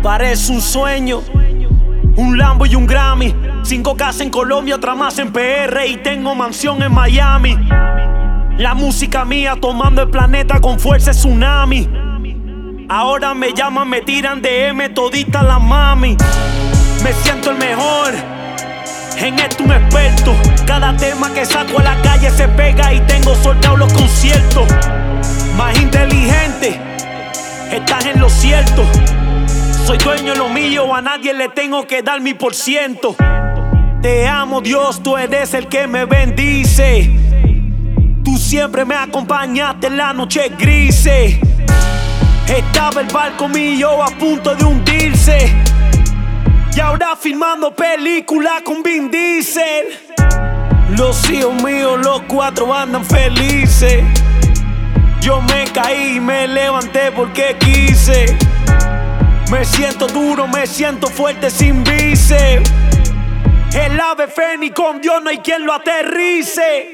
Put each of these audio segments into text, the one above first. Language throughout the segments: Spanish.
Parece un sueño, un Lambo y un Grammy, 5 casas en Colombia, otra más en PR y tengo mansión en Miami. La música mía tomando el planeta con fuerza tsunami. Ahora me llaman, me tiran DM todita la mami. Me siento el mejor, en esto un experto. Cada tema que saco a la calle se pega y tengo soldados los conciertos. Más inteligente, estás en lo cierto. Soy dueño de lo mío, a nadie le tengo que dar mi por ciento. Te amo, Dios, tú eres el que me bendice. Tú siempre me acompañaste en la noche grises. Estaba el barco mío a punto de hundirse y ahora filmando película con Vin Diesel. Los hijos míos, los 4 andan felices. Yo me caí y me levanté porque quise. Me siento duro, me siento fuerte sin bíceps. El ave fénix, con Dios no hay quien lo aterrice.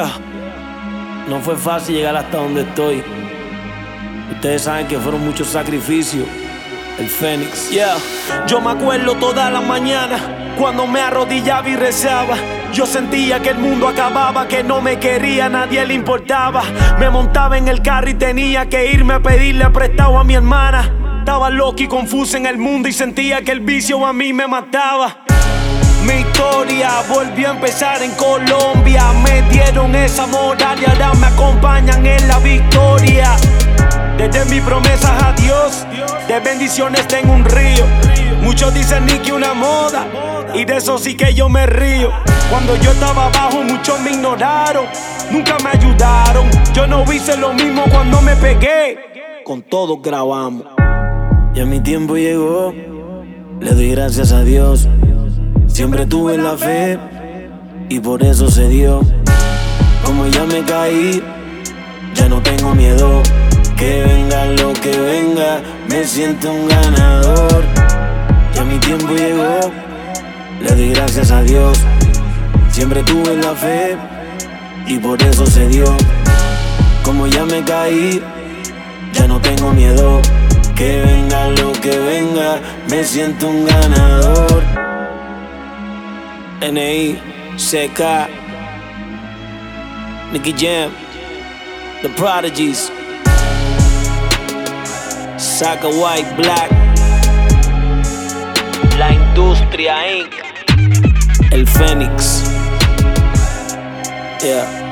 No fue fácil llegar hasta donde estoy. Ustedes saben que fueron muchos sacrificios. El Fénix. Yo me acuerdo todas las mañanas cuando me arrodillaba y rezaba. Yo sentía que el mundo acababa, que no me quería, nadie le importaba. Me montaba en el carro y tenía que irme a pedirle prestado a mi hermana. Estaba loco y confuso en el mundo y sentía que el vicio a mí me mataba. Mi historia volvió a empezar en Colombia. Me dieron esa moral y ahora me acompañan en la victoria. Desde mis promesas a Dios, de bendiciones tengo un río. Muchos dicen ni que una moda, y de eso sí que yo me río. Cuando yo estaba abajo muchos me ignoraron, nunca me ayudaron. Yo no hice lo mismo cuando me pegué, con todos grabamos. Ya mi tiempo llegó, le doy gracias a Dios. Siempre tuve la fe y por eso se dio. Como ya me caí, ya no tengo miedo. Que venga lo que venga, me siento un ganador. Ya mi tiempo llegó, le doy gracias a Dios. Siempre tuve la fe y por eso se dio. Como ya me caí, ya no tengo miedo. Que venga lo que venga, me siento un ganador. N.I.C.K. Nicky Jam, The Prodigies, Saca White Black, La Industria Inc., El Fénix.